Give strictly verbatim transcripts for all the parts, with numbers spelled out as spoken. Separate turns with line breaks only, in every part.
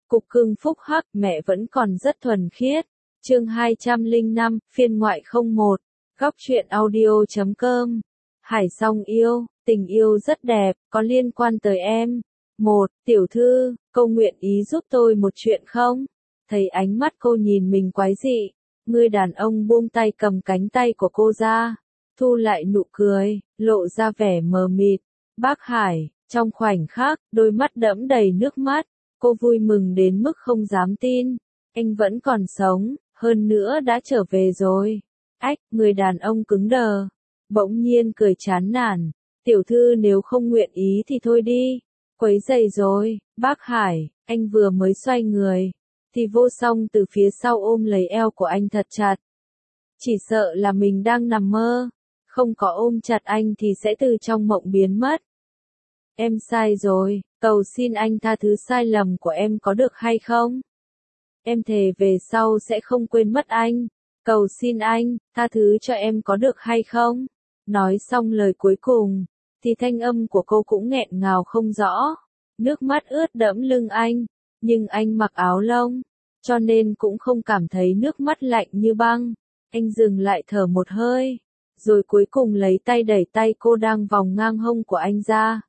Cục cưng phúc hắc, mẹ vẫn còn rất thuần khiết. Chương hai trăm lẻ năm, phiên ngoại không một, góc truyện audio chấm com. Hải Song yêu, tình yêu rất đẹp, có liên quan tới em. Một, tiểu thư, cô nguyện ý giúp tôi một chuyện không? Thấy ánh mắt cô nhìn mình quái dị, người đàn ông buông tay cầm cánh tay của cô ra, thu lại nụ cười, lộ ra vẻ mờ mịt. Bác Hải, trong khoảnh khắc, đôi mắt đẫm đầy nước mắt, cô vui mừng đến mức không dám tin. Anh vẫn còn sống, hơn nữa đã trở về rồi. Ách, người đàn ông cứng đờ, bỗng nhiên cười chán nản. Tiểu thư nếu không nguyện ý thì thôi đi. Quấy rầy rồi, bác Hải, anh vừa mới xoay người, thì Vô Song từ phía sau ôm lấy eo của anh thật chặt. Chỉ sợ là mình đang nằm mơ, không có ôm chặt anh thì sẽ từ trong mộng biến mất. Em sai rồi, cầu xin anh tha thứ sai lầm của em có được hay không? Em thề về sau sẽ không quên mất anh. Cầu xin anh, tha thứ cho em có được hay không? Nói xong lời cuối cùng, thì thanh âm của cô cũng nghẹn ngào không rõ. Nước mắt ướt đẫm lưng anh, nhưng anh mặc áo lông, cho nên cũng không cảm thấy nước mắt lạnh như băng. Anh dừng lại thở một hơi, rồi cuối cùng lấy tay đẩy tay cô đang vòng ngang hông của anh ra.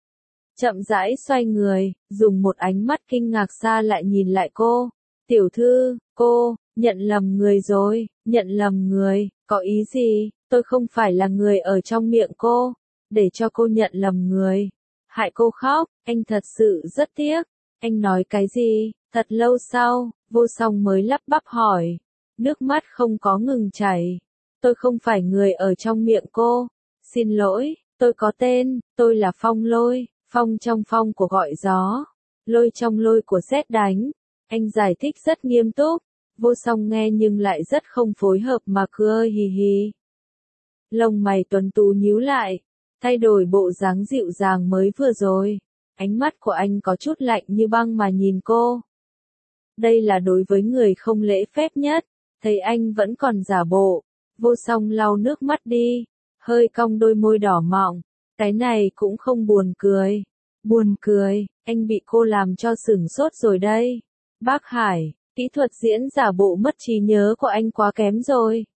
Chậm rãi xoay người, dùng một ánh mắt kinh ngạc xa lại nhìn lại cô. Tiểu thư, cô, nhận lầm người rồi, nhận lầm người, có ý gì? Tôi không phải là người ở trong miệng cô, để cho cô nhận lầm người. Hại cô khóc, anh thật sự rất tiếc. Anh nói cái gì? Thật lâu sau, Vô Song mới lắp bắp hỏi. Nước mắt không có ngừng chảy. Tôi không phải người ở trong miệng cô. Xin lỗi, tôi có tên, tôi là Phong Lôi, phong trong phong của gọi gió, lôi trong lôi của sét đánh. Anh giải thích rất nghiêm túc. Vô Song nghe nhưng lại rất không phối hợp mà cười hì hì. Lông mày tuấn tú nhíu lại, thay đổi bộ dáng dịu dàng mới vừa rồi. Ánh mắt của anh có chút lạnh như băng mà nhìn cô. Đây là đối với người không lễ phép nhất. Thấy anh vẫn còn giả bộ, Vô Song lau nước mắt đi, hơi cong đôi môi đỏ mọng. Cái này cũng không buồn cười. Buồn cười, anh bị cô làm cho sửng sốt rồi đây. Bác Hải, kỹ thuật diễn giả bộ mất trí nhớ của anh quá kém rồi.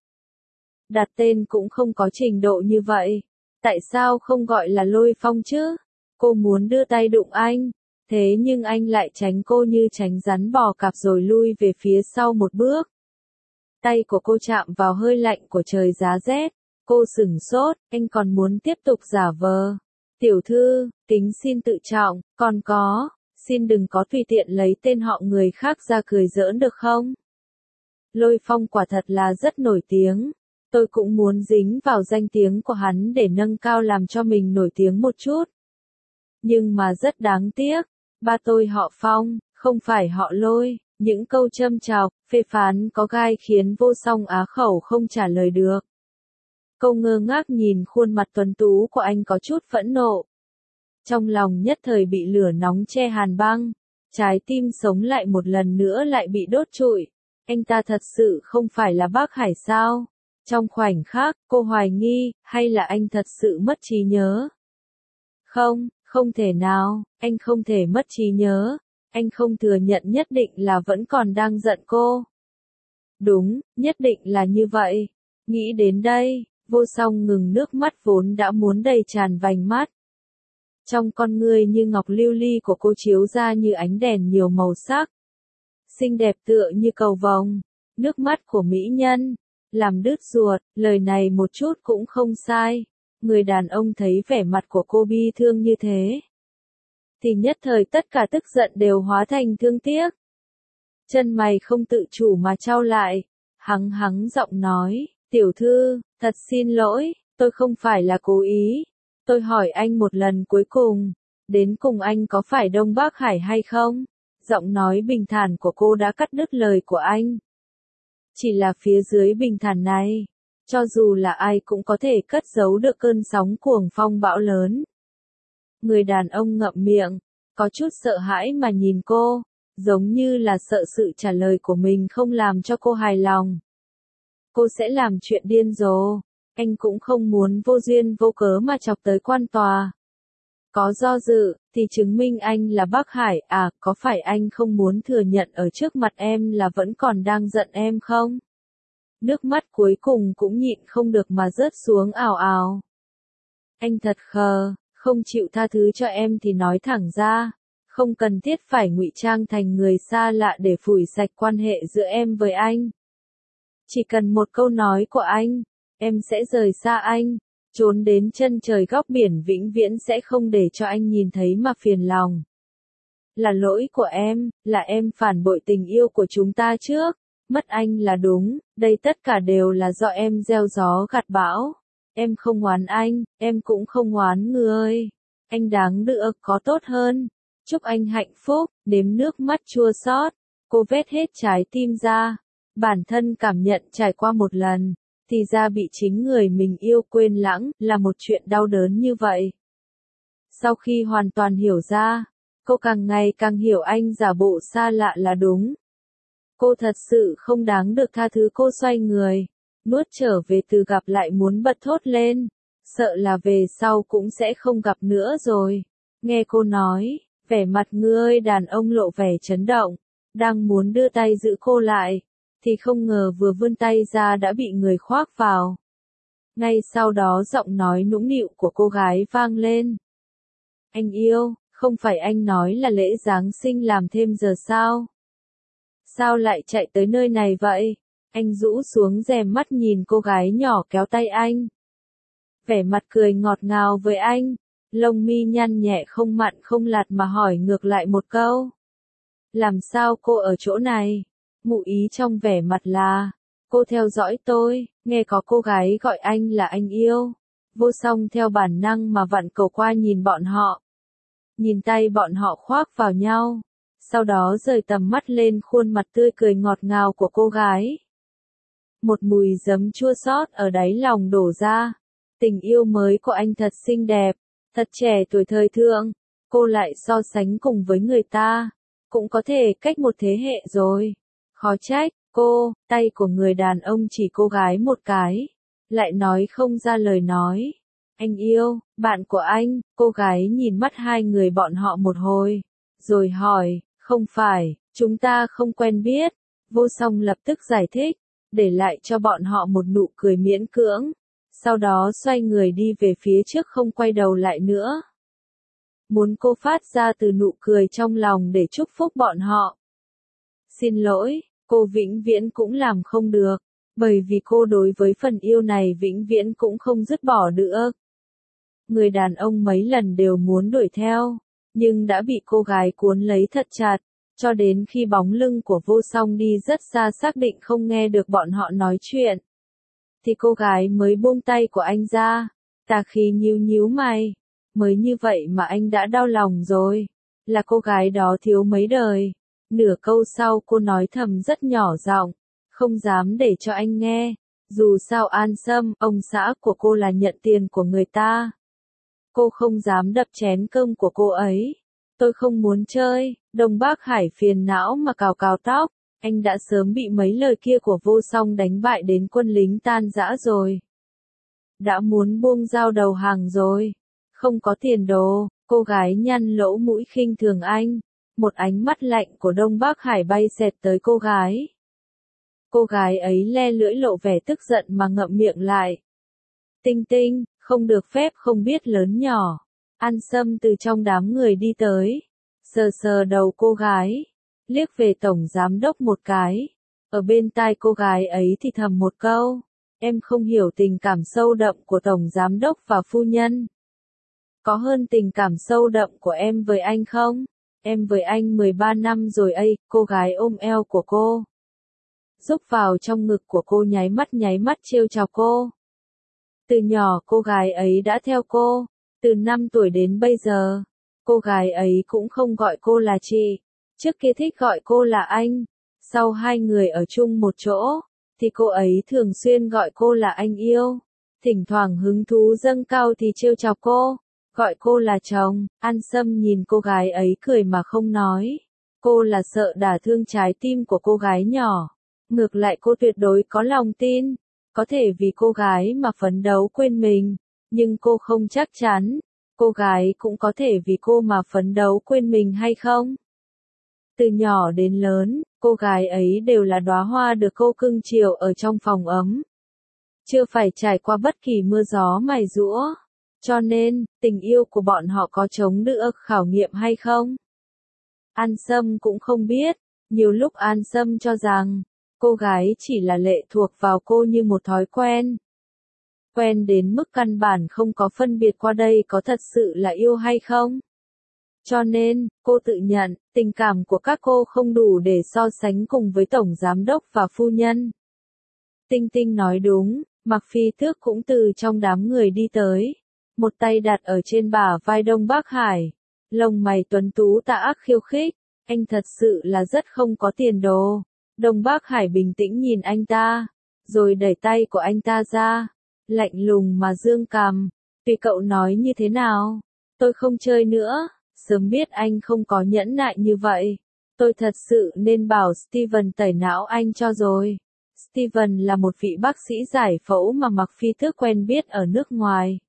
Đặt tên cũng không có trình độ như vậy. Tại sao không gọi là Lôi Phong chứ? Cô muốn đưa tay đụng anh, thế nhưng anh lại tránh cô như tránh rắn bò cạp rồi lui về phía sau một bước. Tay của cô chạm vào hơi lạnh của trời giá rét. Cô sửng sốt, anh còn muốn tiếp tục giả vờ. Tiểu thư, kính xin tự trọng, còn có, xin đừng có tùy tiện lấy tên họ người khác ra cười giỡn được không? Lôi Phong quả thật là rất nổi tiếng. Tôi cũng muốn dính vào danh tiếng của hắn để nâng cao làm cho mình nổi tiếng một chút. Nhưng mà rất đáng tiếc, ba tôi họ Phong, không phải họ Lôi. Những câu châm chọc, phê phán có gai khiến Vô Song á khẩu không trả lời được. Cô ngơ ngác nhìn khuôn mặt tuấn tú của anh có chút phẫn nộ. Trong lòng nhất thời bị lửa nóng che hàn băng, trái tim sống lại một lần nữa lại bị đốt trụi. Anh ta thật sự không phải là bác Hải sao? Trong khoảnh khắc, cô hoài nghi, hay là anh thật sự mất trí nhớ? Không, không thể nào, anh không thể mất trí nhớ. Anh không thừa nhận nhất định là vẫn còn đang giận cô. Đúng, nhất định là như vậy. Nghĩ đến đây, Vô Song ngừng nước mắt vốn đã muốn đầy tràn vành mắt. Trong con ngươi như ngọc lưu ly của cô chiếu ra như ánh đèn nhiều màu sắc. Xinh đẹp tựa như cầu vồng, nước mắt của mỹ nhân, làm đứt ruột, lời này một chút cũng không sai. Người đàn ông thấy vẻ mặt của cô bi thương như thế, thì nhất thời tất cả tức giận đều hóa thành thương tiếc. Chân mày không tự chủ mà chau lại, hắng hắng giọng nói, tiểu thư, thật xin lỗi, tôi không phải là cố ý. Tôi hỏi anh một lần cuối cùng, đến cùng anh có phải Đông Bác Hải hay không? Giọng nói bình thản của cô đã cắt đứt lời của anh. Chỉ là phía dưới bình thản này, cho dù là ai cũng có thể cất giấu được cơn sóng cuồng phong bão lớn. Người đàn ông ngậm miệng, có chút sợ hãi mà nhìn cô, giống như là sợ sự trả lời của mình không làm cho cô hài lòng. Cô sẽ làm chuyện điên rồ, anh cũng không muốn vô duyên vô cớ mà chọc tới quan tòa. Có do dự, thì chứng minh anh là Bắc Hải. À, có phải anh không muốn thừa nhận ở trước mặt em là vẫn còn đang giận em không? Nước mắt cuối cùng cũng nhịn không được mà rớt xuống ào ào. Anh thật khờ, không chịu tha thứ cho em thì nói thẳng ra, không cần thiết phải ngụy trang thành người xa lạ để phủi sạch quan hệ giữa em với anh. Chỉ cần một câu nói của anh, em sẽ rời xa anh, trốn đến chân trời góc biển vĩnh viễn sẽ không để cho anh nhìn thấy mà phiền lòng. Là lỗi của em, là em phản bội tình yêu của chúng ta trước, mất anh là đúng, đây tất cả đều là do em gieo gió gặt bão. Em không oán anh, em cũng không oán người. Anh đáng được có tốt hơn. Chúc anh hạnh phúc, nếm nước mắt chua xót. Cô vét hết trái tim ra. Bản thân cảm nhận trải qua một lần, thì ra bị chính người mình yêu quên lãng là một chuyện đau đớn như vậy. Sau khi hoàn toàn hiểu ra, cô càng ngày càng hiểu anh giả bộ xa lạ là đúng. Cô thật sự không đáng được tha thứ. Cô xoay người, nuốt trở về từ gặp lại muốn bật thốt lên, sợ là về sau cũng sẽ không gặp nữa rồi. Nghe cô nói, vẻ mặt người đàn ông lộ vẻ chấn động, đang muốn đưa tay giữ cô lại, thì không ngờ vừa vươn tay ra đã bị người khoác vào. Ngay sau đó giọng nói nũng nịu của cô gái vang lên. Anh yêu, không phải anh nói là lễ Giáng sinh làm thêm giờ sao? Sao lại chạy tới nơi này vậy? Anh rũ xuống rèm mắt nhìn cô gái nhỏ kéo tay anh. Vẻ mặt cười ngọt ngào với anh, lông mi nhăn nhẹ không mặn không lạt mà hỏi ngược lại một câu. Làm sao cô ở chỗ này? Ngụ ý trong vẻ mặt là, cô theo dõi tôi, nghe có cô gái gọi anh là anh yêu. Vô Song theo bản năng mà vặn cầu qua nhìn bọn họ. Nhìn tay bọn họ khoác vào nhau, sau đó rời tầm mắt lên khuôn mặt tươi cười ngọt ngào của cô gái. Một mùi giấm chua xót ở đáy lòng đổ ra. Tình yêu mới của anh thật xinh đẹp, thật trẻ tuổi thời thượng, cô lại so sánh cùng với người ta, cũng có thể cách một thế hệ rồi. Khó trách, cô, tay của người đàn ông chỉ cô gái một cái, lại nói không ra lời nói. Anh yêu, bạn của anh, cô gái nhìn mắt hai người bọn họ một hồi, rồi hỏi, không phải, chúng ta không quen biết. Vô Song lập tức giải thích, để lại cho bọn họ một nụ cười miễn cưỡng, sau đó xoay người đi về phía trước không quay đầu lại nữa. Muốn cô phát ra từ nụ cười trong lòng để chúc phúc bọn họ. Xin lỗi, cô vĩnh viễn cũng làm không được, bởi vì cô đối với phần yêu này vĩnh viễn cũng không dứt bỏ được. Người đàn ông mấy lần đều muốn đuổi theo, nhưng đã bị cô gái cuốn lấy thật chặt, cho đến khi bóng lưng của Vô Song đi rất xa xác định không nghe được bọn họ nói chuyện, thì cô gái mới buông tay của anh ra. Tà khí nhíu nhíu mày, mới như vậy mà anh đã đau lòng rồi, là cô gái đó thiếu mấy đời. Nửa câu sau cô nói thầm rất nhỏ giọng, không dám để cho anh nghe, dù sao An Sâm, ông xã của cô là nhận tiền của người ta. Cô không dám đập chén cơm của cô ấy. Tôi không muốn chơi. Đông Bắc Hải phiền não mà cào cào tóc, anh đã sớm bị mấy lời kia của Vô Song đánh bại đến quân lính tan rã rồi. Đã muốn buông dao đầu hàng rồi. Không có tiền đồ, cô gái nhăn lỗ mũi khinh thường anh. Một ánh mắt lạnh của Đông Bắc Hải bay xẹt tới cô gái. Cô gái ấy le lưỡi lộ vẻ tức giận mà ngậm miệng lại. Tinh Tinh, không được phép không biết lớn nhỏ. An Sâm từ trong đám người đi tới, sờ sờ đầu cô gái, liếc về tổng giám đốc một cái. Ở bên tai cô gái ấy thì thầm một câu, em không hiểu tình cảm sâu đậm của tổng giám đốc và phu nhân. Có hơn tình cảm sâu đậm của em với anh không? Em với anh mười ba năm rồi ấy. Cô gái ôm eo của cô, rúc vào trong ngực của cô, nháy mắt nháy mắt trêu chọc cô. Từ nhỏ cô gái ấy đã theo cô, từ năm tuổi đến bây giờ. Cô gái ấy cũng không gọi cô là chị, trước kia thích gọi cô là anh. Sau hai người ở chung một chỗ, thì cô ấy thường xuyên gọi cô là anh yêu. Thỉnh thoảng hứng thú dâng cao thì trêu chọc cô, gọi cô là chồng. An Sâm nhìn cô gái ấy cười mà không nói. Cô là sợ đả thương trái tim của cô gái nhỏ. Ngược lại cô tuyệt đối có lòng tin, có thể vì cô gái mà phấn đấu quên mình, nhưng cô không chắc chắn. cô gái cũng có thể vì cô mà phấn đấu quên mình hay không? Từ nhỏ đến lớn, cô gái ấy đều là đóa hoa được cô cưng chiều ở trong phòng ấm. Chưa phải trải qua bất kỳ mưa gió mài giũa. Cho nên, tình yêu của bọn họ có chống đỡ khảo nghiệm hay không? An Sâm cũng không biết. Nhiều lúc An Sâm cho rằng, cô gái chỉ là lệ thuộc vào cô như một thói quen. Quen đến mức căn bản không có phân biệt qua đây có thật sự là yêu hay không. Cho nên, cô tự nhận, tình cảm của các cô không đủ để so sánh cùng với tổng giám đốc và phu nhân. Tinh Tinh nói đúng, Mạc Phi Tước cũng từ trong đám người đi tới. Một tay đặt ở trên bả vai Đông Bắc Hải. Lông mày tuấn tú tà ác khiêu khích. Anh thật sự là rất không có tiền đồ. Đông Bắc Hải bình tĩnh nhìn anh ta. Rồi đẩy tay của anh ta ra. Lạnh lùng mà dương cằm. Tùy cậu nói như thế nào. Tôi không chơi nữa. Sớm biết anh không có nhẫn nại như vậy. Tôi thật sự nên bảo Steven tẩy não anh cho rồi. Steven là một vị bác sĩ giải phẫu mà Mạc Phi Tước quen biết ở nước ngoài.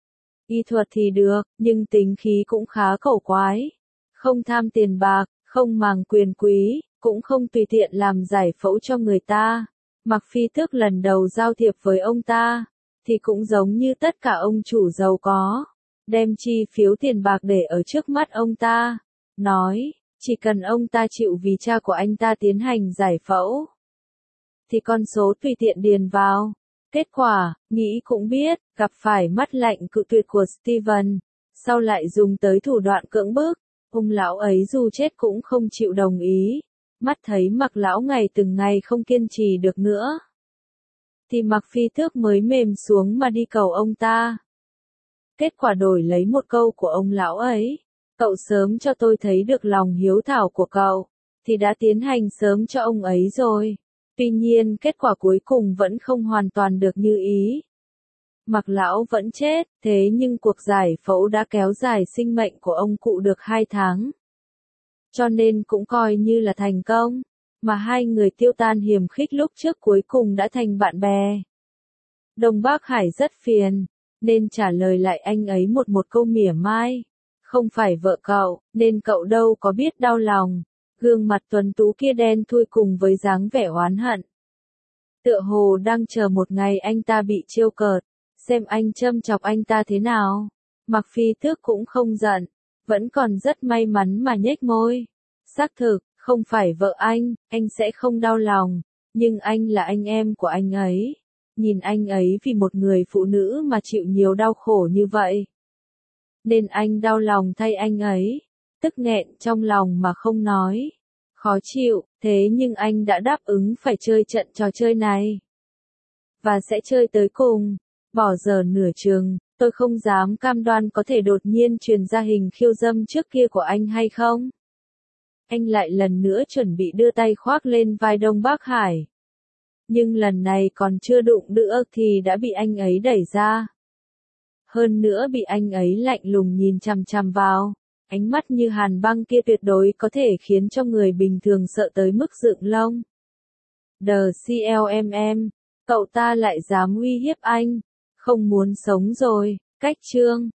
Y thuật thì được, nhưng tính khí cũng khá cổ quái. Không tham tiền bạc, không màng quyền quý, cũng không tùy tiện làm giải phẫu cho người ta. Mạc Phi Tước lần đầu giao thiệp với ông ta, thì cũng giống như tất cả ông chủ giàu có. Đem chi phiếu tiền bạc để ở trước mắt ông ta. Nói, chỉ cần ông ta chịu vì cha của anh ta tiến hành giải phẫu. Thì con số tùy tiện điền vào. Kết quả, nghĩ cũng biết, gặp phải mắt lạnh cự tuyệt của Steven. Sau lại dùng tới thủ đoạn cưỡng bức. Ông lão ấy dù chết cũng không chịu đồng ý. Mắt thấy Mạc lão ngày từng ngày không kiên trì được nữa. Thì Mạc Phi Tước mới mềm xuống mà đi cầu ông ta. Kết quả đổi lấy một câu của ông lão ấy. Cậu sớm cho tôi thấy được lòng hiếu thảo của cậu. Thì đã tiến hành sớm cho ông ấy rồi. Tuy nhiên kết quả cuối cùng vẫn không hoàn toàn được như ý. Mạc lão vẫn chết, thế nhưng cuộc giải phẫu đã kéo dài sinh mệnh của ông cụ được hai tháng. Cho nên cũng coi như là thành công, mà hai người tiêu tan hiềm khích lúc trước cuối cùng đã thành bạn bè. Đông Bắc Hải rất phiền, nên trả lời lại anh ấy một một câu mỉa mai. Không phải vợ cậu, nên cậu đâu có biết đau lòng. Gương mặt tuấn tú kia đen thui cùng với dáng vẻ oán hận. Tựa hồ đang chờ một ngày anh ta bị trêu cợt, xem anh châm chọc anh ta thế nào. Mạc Phi Tước cũng không giận, vẫn còn rất may mắn mà nhếch môi. Xác thực, không phải vợ anh, anh sẽ không đau lòng, nhưng anh là anh em của anh ấy. Nhìn anh ấy vì một người phụ nữ mà chịu nhiều đau khổ như vậy. Nên anh đau lòng thay anh ấy, tức nghẹn trong lòng mà không nói. Khó chịu, thế nhưng anh đã đáp ứng phải chơi trận trò chơi này. Và sẽ chơi tới cùng. Bỏ giờ nửa chừng, tôi không dám cam đoan có thể đột nhiên truyền ra hình khiêu dâm trước kia của anh hay không. Anh lại lần nữa chuẩn bị đưa tay khoác lên vai Đông Bắc Hải. Nhưng lần này còn chưa đụng nữa thì đã bị anh ấy đẩy ra. Hơn nữa bị anh ấy lạnh lùng nhìn chằm chằm vào. Ánh mắt như hàn băng kia tuyệt đối có thể khiến cho người bình thường sợ tới mức dựng lông. The xê lờ em em, cậu ta lại dám uy hiếp anh. Không muốn sống rồi, cách chương.